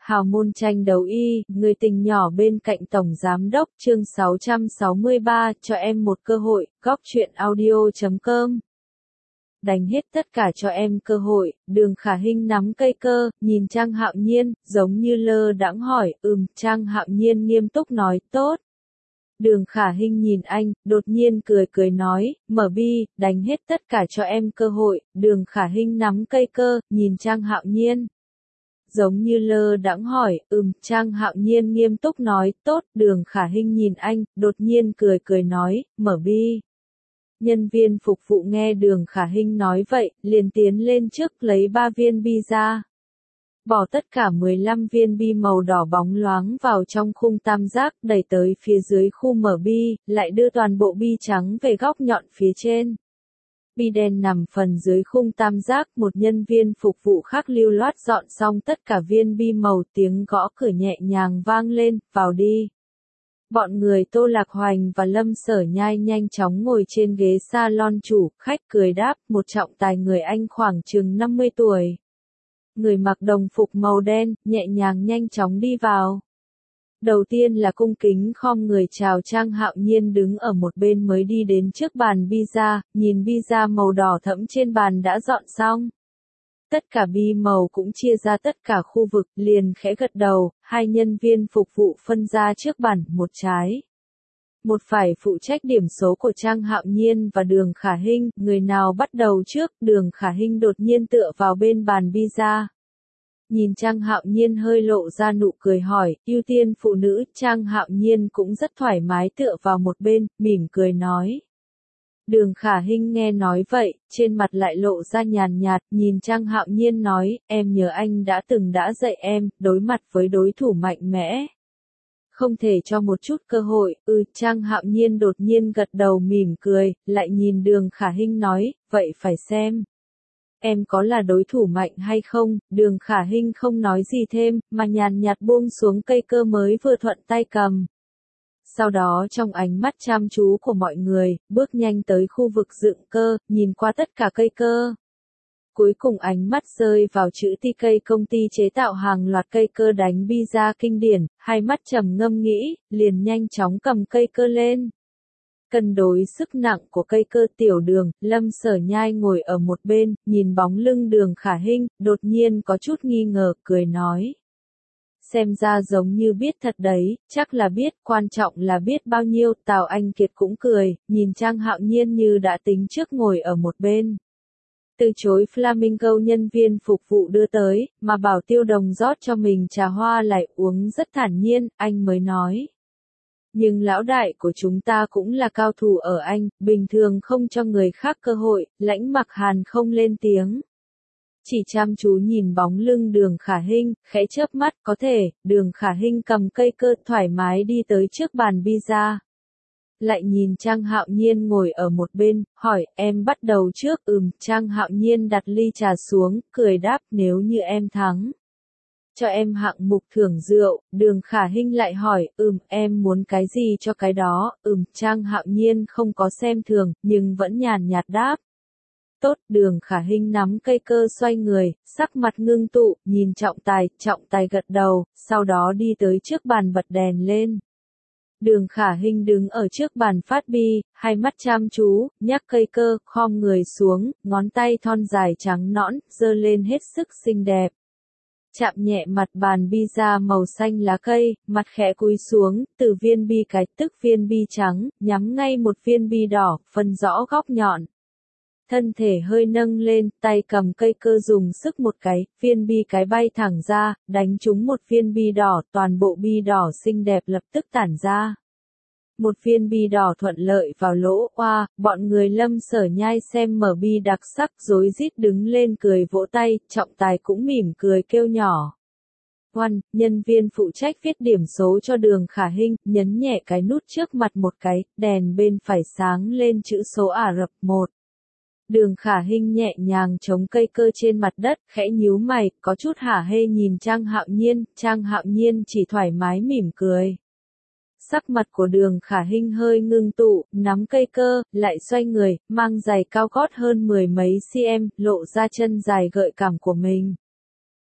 Hào môn tranh đấu y, người tình nhỏ bên cạnh Tổng Giám đốc, chương 663, cho em một cơ hội, góc truyện audio.com. Đánh hết tất cả cho em cơ hội, Đường Khả Hinh nắm cây cơ, nhìn Trang Hạo Nhiên, giống như lơ đãng hỏi, Trang Hạo Nhiên nghiêm túc nói, tốt. Đường Khả Hinh nhìn anh, đột nhiên cười nói, mở bi, đánh hết tất cả cho em cơ hội, Đường Khả Hinh nắm cây cơ, nhìn Trang Hạo Nhiên. Giống như lơ đãng hỏi, Trang Hạo Nhiên nghiêm túc nói, tốt, Đường Khả Hinh nhìn anh, đột nhiên cười nói, mở bi. Nhân viên phục vụ nghe Đường Khả Hinh nói vậy, liền tiến lên trước lấy 3 viên bi ra. Bỏ tất cả 15 viên bi màu đỏ bóng loáng vào trong khung tam giác, đẩy tới phía dưới khu mở bi, lại đưa toàn bộ bi trắng về góc nhọn phía trên. Bi đen nằm phần dưới khung tam giác, một nhân viên phục vụ khác lưu loát dọn xong tất cả viên bi màu, tiếng gõ cửa nhẹ nhàng vang lên, vào đi. Bọn người Tô Lạc Hoành và Lâm Sở Nhai nhanh chóng ngồi trên ghế salon, chủ khách cười đáp, một trọng tài người Anh khoảng chừng 50 tuổi. Người mặc đồng phục màu đen, nhẹ nhàng nhanh chóng đi vào. Đầu tiên là cung kính khom người chào Trang Hạo Nhiên đứng ở một bên mới đi đến trước bàn pizza, nhìn pizza màu đỏ thẫm trên bàn đã dọn xong. Tất cả bi màu cũng chia ra tất cả khu vực, liền khẽ gật đầu, hai nhân viên phục vụ phân ra trước bàn, một trái. Một phải phụ trách điểm số của Trang Hạo Nhiên và Đường Khả Hinh, người nào bắt đầu trước, Đường Khả Hinh đột nhiên tựa vào bên bàn pizza. Nhìn Trang Hạo Nhiên hơi lộ ra nụ cười hỏi, ưu tiên phụ nữ, Trang Hạo Nhiên cũng rất thoải mái tựa vào một bên, mỉm cười nói. Đường Khả Hinh nghe nói vậy, trên mặt lại lộ ra nhàn nhạt, nhìn Trang Hạo Nhiên nói, em nhớ anh đã dạy em, đối mặt với đối thủ mạnh mẽ. Không thể cho một chút cơ hội, Trang Hạo Nhiên đột nhiên gật đầu mỉm cười, lại nhìn Đường Khả Hinh nói, vậy phải xem. Em có là đối thủ mạnh hay không? Đường Khả Hinh không nói gì thêm, mà nhàn nhạt buông xuống cây cơ mới vừa thuận tay cầm. Sau đó trong ánh mắt chăm chú của mọi người, bước nhanh tới khu vực dựng cơ, nhìn qua tất cả cây cơ. Cuối cùng ánh mắt rơi vào chữ TK, công ty chế tạo hàng loạt cây cơ đánh pizza kinh điển, hai mắt trầm ngâm nghĩ, liền nhanh chóng cầm cây cơ lên. Cân đối sức nặng của cây cơ, Tiểu Đường, Lâm Sở Nhai ngồi ở một bên, nhìn bóng lưng Đường Khả Hinh, đột nhiên có chút nghi ngờ, cười nói. Xem ra giống như biết thật đấy, chắc là biết, quan trọng là biết bao nhiêu, Tào Anh Kiệt cũng cười, nhìn Trang Hạo Nhiên như đã tính trước ngồi ở một bên. Từ chối Flamingo nhân viên phục vụ đưa tới, mà bảo Tiêu Đồng rót cho mình trà hoa lại uống rất thản nhiên, anh mới nói. Nhưng lão đại của chúng ta cũng là cao thủ ở Anh, bình thường không cho người khác cơ hội, Lãnh Mặc Hàn không lên tiếng. Chỉ chăm chú nhìn bóng lưng Đường Khả Hinh, khẽ chớp mắt, có thể, Đường Khả Hinh cầm cây cơ thoải mái đi tới trước bàn pizza. Lại nhìn Trang Hạo Nhiên ngồi ở một bên, hỏi, em bắt đầu trước, Trang Hạo Nhiên đặt ly trà xuống, cười đáp, nếu như em thắng. Cho em hạng mục thưởng rượu, Đường Khả Hinh lại hỏi, em muốn cái gì cho cái đó, Trang Hạo Nhiên không có xem thường, nhưng vẫn nhàn nhạt đáp. Tốt, Đường Khả Hinh nắm cây cơ xoay người, sắc mặt ngưng tụ, nhìn trọng tài gật đầu, sau đó đi tới trước bàn bật đèn lên. Đường Khả Hinh đứng ở trước bàn phát bi, hai mắt chăm chú, nhắc cây cơ, khom người xuống, ngón tay thon dài trắng nõn, giơ lên hết sức xinh đẹp. Chạm nhẹ mặt bàn pizza màu xanh lá cây, mặt khẽ cúi xuống, từ viên bi cái tức viên bi trắng, nhắm ngay một viên bi đỏ, phân rõ góc nhọn. Thân thể hơi nâng lên, tay cầm cây cơ dùng sức một cái, viên bi cái bay thẳng ra, đánh trúng một viên bi đỏ, toàn bộ bi đỏ xinh đẹp lập tức tản ra. Một viên bi đỏ thuận lợi vào lỗ, bọn người Lâm Sở Nhai xem mở bi đặc sắc rối rít đứng lên cười vỗ tay, trọng tài cũng mỉm cười kêu nhỏ. Nhân viên phụ trách viết điểm số cho Đường Khả Hinh, nhấn nhẹ cái nút trước mặt một cái, đèn bên phải sáng lên chữ số Ả Rập 1. Đường Khả Hinh nhẹ nhàng chống cây cơ trên mặt đất, khẽ nhíu mày, có chút hả hê nhìn Trang Hạo Nhiên chỉ thoải mái mỉm cười. Sắc mặt của Đường Khả Hinh hơi ngưng tụ, nắm cây cơ, lại xoay người, mang giày cao gót hơn 10 mấy cm, lộ ra chân dài gợi cảm của mình.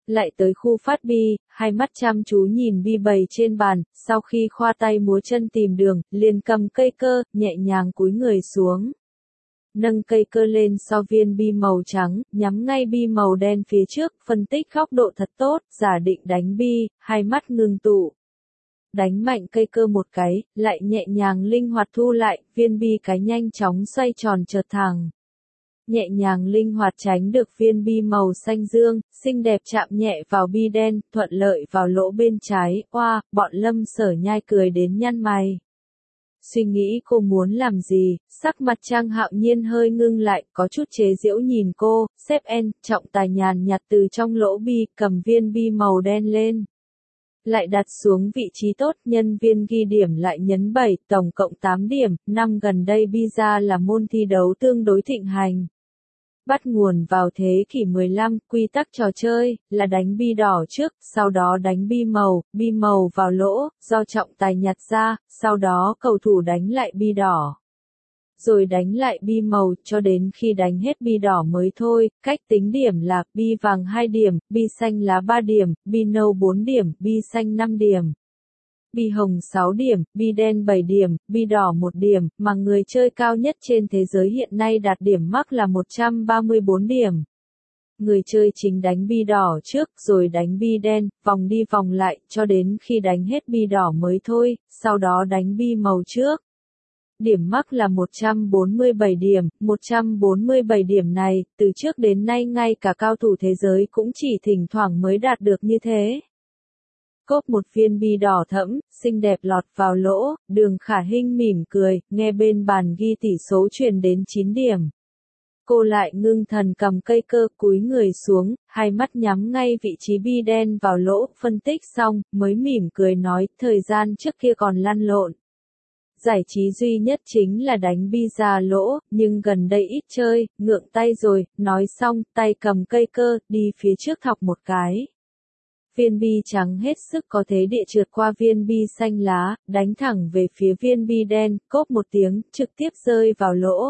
Lại tới khu phát bi, hai mắt chăm chú nhìn bi bày trên bàn, sau khi khoa tay múa chân tìm đường, liền cầm cây cơ, nhẹ nhàng cúi người xuống. Nâng cây cơ lên so viên bi màu trắng, nhắm ngay bi màu đen phía trước, phân tích góc độ thật tốt, giả định đánh bi, hai mắt ngưng tụ. Đánh mạnh cây cơ một cái, lại nhẹ nhàng linh hoạt thu lại, viên bi cái nhanh chóng xoay tròn chợt thẳng. Nhẹ nhàng linh hoạt tránh được viên bi màu xanh dương, xinh đẹp chạm nhẹ vào bi đen, thuận lợi vào lỗ bên trái, oa, bọn Lâm Sở Nhai cười đến nhăn mày. Suy nghĩ cô muốn làm gì, sắc mặt Trang Hạo Nhiên hơi ngưng lại, có chút chế giễu nhìn cô, xếp en, trọng tài nhàn nhạt từ trong lỗ bi, cầm viên bi màu đen lên. Lại đặt xuống vị trí tốt, nhân viên ghi điểm lại nhấn 7, tổng cộng 8 điểm, năm gần đây bi ra là môn thi đấu tương đối thịnh hành. Bắt nguồn vào thế kỷ 15, quy tắc trò chơi, là đánh bi đỏ trước, sau đó đánh bi màu vào lỗ, do trọng tài nhặt ra, sau đó cầu thủ đánh lại bi đỏ. Rồi đánh lại bi màu, cho đến khi đánh hết bi đỏ mới thôi, cách tính điểm là, bi vàng 2 điểm, bi xanh lá 3 điểm, bi nâu 4 điểm, bi xanh 5 điểm. Bi hồng 6 điểm, bi đen 7 điểm, bi đỏ 1 điểm, mà người chơi cao nhất trên thế giới hiện nay đạt điểm max là 134 điểm. Người chơi chính đánh bi đỏ trước, rồi đánh bi đen, vòng đi vòng lại, cho đến khi đánh hết bi đỏ mới thôi, sau đó đánh bi màu trước. Điểm max là 147 điểm, 147 điểm này, từ trước đến nay ngay cả cao thủ thế giới cũng chỉ thỉnh thoảng mới đạt được như thế. Cốp một viên bi đỏ thẫm, xinh đẹp lọt vào lỗ, Đường Khả Hinh mỉm cười, nghe bên bàn ghi tỷ số truyền đến 9 điểm. Cô lại ngưng thần cầm cây cơ cúi người xuống, hai mắt nhắm ngay vị trí bi đen vào lỗ, phân tích xong, mới mỉm cười nói, thời gian trước kia còn lăn lộn. Giải trí duy nhất chính là đánh bi ra lỗ, nhưng gần đây ít chơi, ngượng tay rồi, nói xong, tay cầm cây cơ, đi phía trước thọc một cái. Viên bi trắng hết sức có thế địa trượt qua viên bi xanh lá, đánh thẳng về phía viên bi đen, cốp một tiếng, trực tiếp rơi vào lỗ.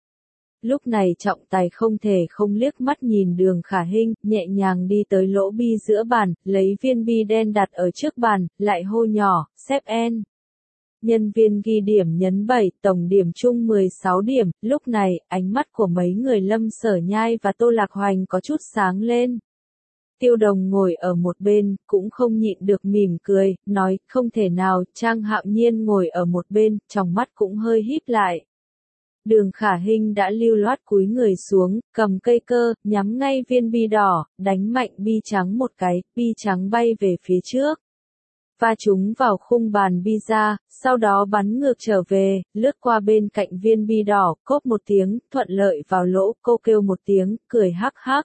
Lúc này trọng tài không thể không liếc mắt nhìn Đường Khả Hinh, nhẹ nhàng đi tới lỗ bi giữa bàn, lấy viên bi đen đặt ở trước bàn, lại hô nhỏ, xếp en. Nhân viên ghi điểm nhấn 7, tổng điểm chung 16 điểm, lúc này, ánh mắt của mấy người Lâm Sở Nhai và Tô Lạc Hoành có chút sáng lên. Tiêu Đồng ngồi ở một bên, cũng không nhịn được mỉm cười, nói, không thể nào, Trang Hạo Nhiên ngồi ở một bên, trong mắt cũng hơi híp lại. Đường Khả Hinh đã lưu loát cúi người xuống, cầm cây cơ, nhắm ngay viên bi đỏ, đánh mạnh bi trắng một cái, bi trắng bay về phía trước. Va chúng vào khung bàn bi ra, sau đó bắn ngược trở về, lướt qua bên cạnh viên bi đỏ, cốp một tiếng, thuận lợi vào lỗ, cô kêu một tiếng, cười hắc hắc.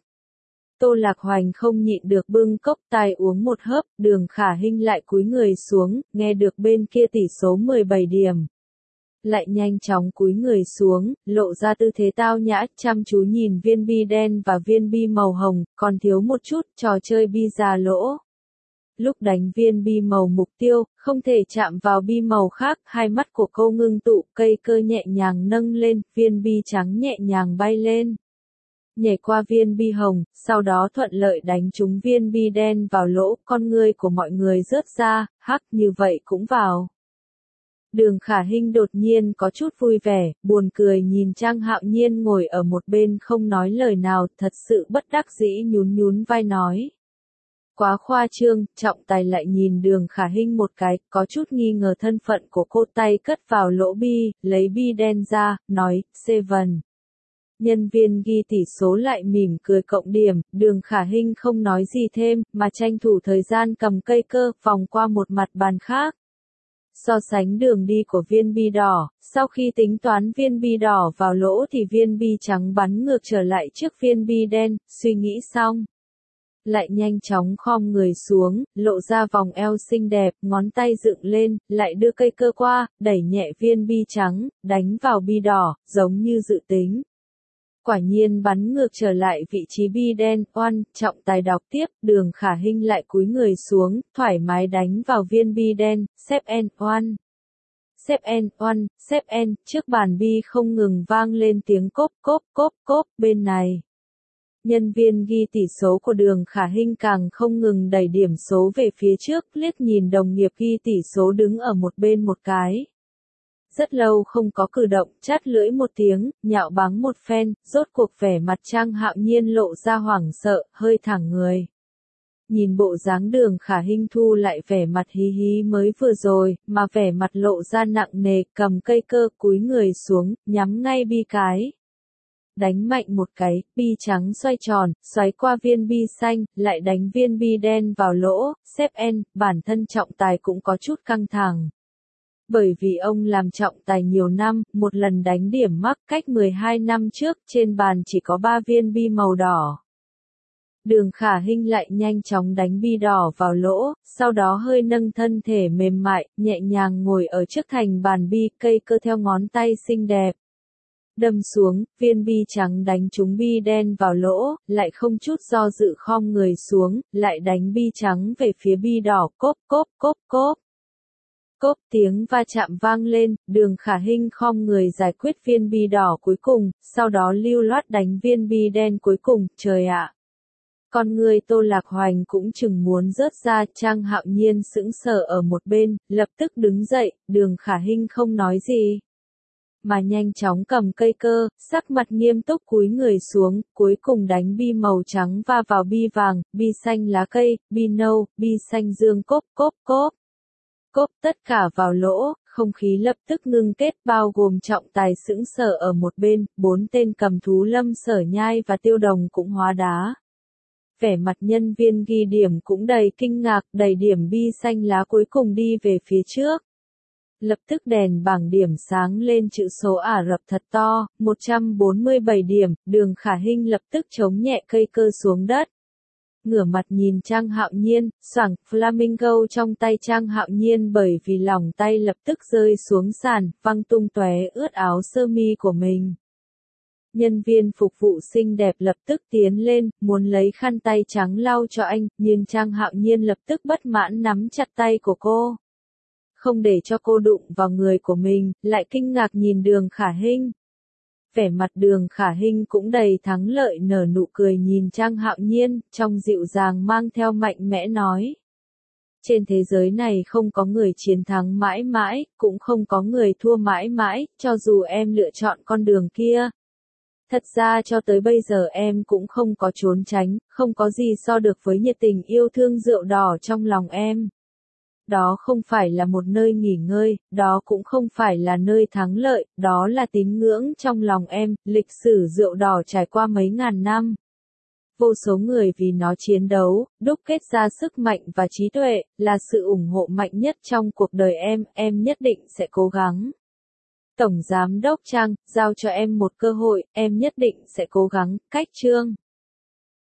Tô Lạc Hoành không nhịn được bưng cốc tai uống một hớp, Đường Khả Hinh lại cúi người xuống, nghe được bên kia tỷ số 17 điểm. Lại nhanh chóng cúi người xuống, lộ ra tư thế tao nhã, chăm chú nhìn viên bi đen và viên bi màu hồng, còn thiếu một chút, trò chơi bi ra lỗ. Lúc đánh viên bi màu mục tiêu, không thể chạm vào bi màu khác, hai mắt của cô ngưng tụ, cây cơ nhẹ nhàng nâng lên, viên bi trắng nhẹ nhàng bay lên. Nhảy qua viên bi hồng, sau đó thuận lợi đánh trúng viên bi đen vào lỗ, con ngươi của mọi người rớt ra, hắc như vậy cũng vào. Đường Khả Hinh đột nhiên có chút vui vẻ, buồn cười nhìn Trang Hạo Nhiên ngồi ở một bên không nói lời nào, thật sự bất đắc dĩ nhún nhún vai nói. Quá khoa trương, trọng tài lại nhìn Đường Khả Hinh một cái, có chút nghi ngờ thân phận của cô, tay cất vào lỗ bi, lấy bi đen ra, nói, Seven. Nhân viên ghi tỷ số lại mỉm cười cộng điểm, Đường Khả Hinh không nói gì thêm, mà tranh thủ thời gian cầm cây cơ, vòng qua một mặt bàn khác. So sánh đường đi của viên bi đỏ, sau khi tính toán viên bi đỏ vào lỗ thì viên bi trắng bắn ngược trở lại trước viên bi đen, suy nghĩ xong. Lại nhanh chóng khom người xuống, lộ ra vòng eo xinh đẹp, ngón tay dựng lên, lại đưa cây cơ qua, đẩy nhẹ viên bi trắng, đánh vào bi đỏ, giống như dự tính. Quả nhiên bắn ngược trở lại vị trí bi đen, oan, trọng tài đọc tiếp, Đường Khả Hinh lại cúi người xuống, thoải mái đánh vào viên bi đen, xếp en, oan. Xếp en, oan, xếp en, trước bàn bi không ngừng vang lên tiếng cốp cốp cốp cốp, bên này. Nhân viên ghi tỷ số của Đường Khả Hinh càng không ngừng đẩy điểm số về phía trước, liếc nhìn đồng nghiệp ghi tỷ số đứng ở một bên một cái. Rất lâu không có cử động, chát lưỡi một tiếng, nhạo báng một phen, rốt cuộc vẻ mặt Trang Hạo Nhiên lộ ra hoảng sợ, hơi thẳng người. Nhìn bộ dáng Đường Khả Hinh thu lại vẻ mặt hí hí mới vừa rồi, mà vẻ mặt lộ ra nặng nề, cầm cây cơ, cúi người xuống, nhắm ngay bi cái. Đánh mạnh một cái, bi trắng xoay tròn, xoáy qua viên bi xanh, lại đánh viên bi đen vào lỗ, xếp N, bản thân trọng tài cũng có chút căng thẳng. Bởi vì ông làm trọng tài nhiều năm, một lần đánh điểm mắc cách 12 năm trước, trên bàn chỉ có 3 viên bi màu đỏ. Đường Khả Hinh lại nhanh chóng đánh bi đỏ vào lỗ, sau đó hơi nâng thân thể mềm mại, nhẹ nhàng ngồi ở trước thành bàn bi, cây cơ theo ngón tay xinh đẹp. Đâm xuống, viên bi trắng đánh trúng bi đen vào lỗ, lại không chút do dự khom người xuống, lại đánh bi trắng về phía bi đỏ, cốp cốp cốp cốp. Cốp tiếng va chạm vang lên, Đường Khả Hinh khom người giải quyết viên bi đỏ cuối cùng, sau đó lưu loát đánh viên bi đen cuối cùng, trời ạ. Con người Tô Lạc Hoành cũng chừng muốn rớt ra, Trang Hạo Nhiên sững sờ ở một bên, lập tức đứng dậy, Đường Khả Hinh không nói gì. Mà nhanh chóng cầm cây cơ, sắc mặt nghiêm túc cúi người xuống, cuối cùng đánh bi màu trắng va vào bi vàng, bi xanh lá cây, bi nâu, bi xanh dương cốp cốp cốp. Cốp tất cả vào lỗ, không khí lập tức ngưng kết bao gồm trọng tài sững sờ ở một bên, 4 tên cầm thú Lâm Sở Nhai và Tiêu Đồng cũng hóa đá. Vẻ mặt nhân viên ghi điểm cũng đầy kinh ngạc, đẩy điểm bi xanh lá cuối cùng đi về phía trước. Lập tức đèn bảng điểm sáng lên chữ số Ả Rập thật to, 147 điểm, Đường Khả Hinh lập tức chống nhẹ cây cơ xuống đất. Ngửa mặt nhìn Trang Hạo Nhiên, xoảng, flamingo trong tay Trang Hạo Nhiên bởi vì lòng tay lập tức rơi xuống sàn, văng tung tóe ướt áo sơ mi của mình. Nhân viên phục vụ xinh đẹp lập tức tiến lên, muốn lấy khăn tay trắng lau cho anh, nhưng Trang Hạo Nhiên lập tức bất mãn nắm chặt tay của cô. Không để cho cô đụng vào người của mình, lại kinh ngạc nhìn Đường Khả Hinh. Vẻ mặt Đường Khả Hinh cũng đầy thắng lợi nở nụ cười nhìn Trang Hạo Nhiên, trong dịu dàng mang theo mạnh mẽ nói. Trên thế giới này không có người chiến thắng mãi mãi, cũng không có người thua mãi mãi, cho dù em lựa chọn con đường kia. Thật ra cho tới bây giờ em cũng không có trốn tránh, không có gì so được với nhiệt tình yêu thương rượu đỏ trong lòng em. Đó không phải là một nơi nghỉ ngơi, đó cũng không phải là nơi thắng lợi, đó là tín ngưỡng trong lòng em, lịch sử rượu đỏ trải qua mấy ngàn năm. Vô số người vì nó chiến đấu, đúc kết ra sức mạnh và trí tuệ, là sự ủng hộ mạnh nhất trong cuộc đời em nhất định sẽ cố gắng. Tổng Giám đốc Trang, giao cho em một cơ hội, em nhất định sẽ cố gắng, cách chương.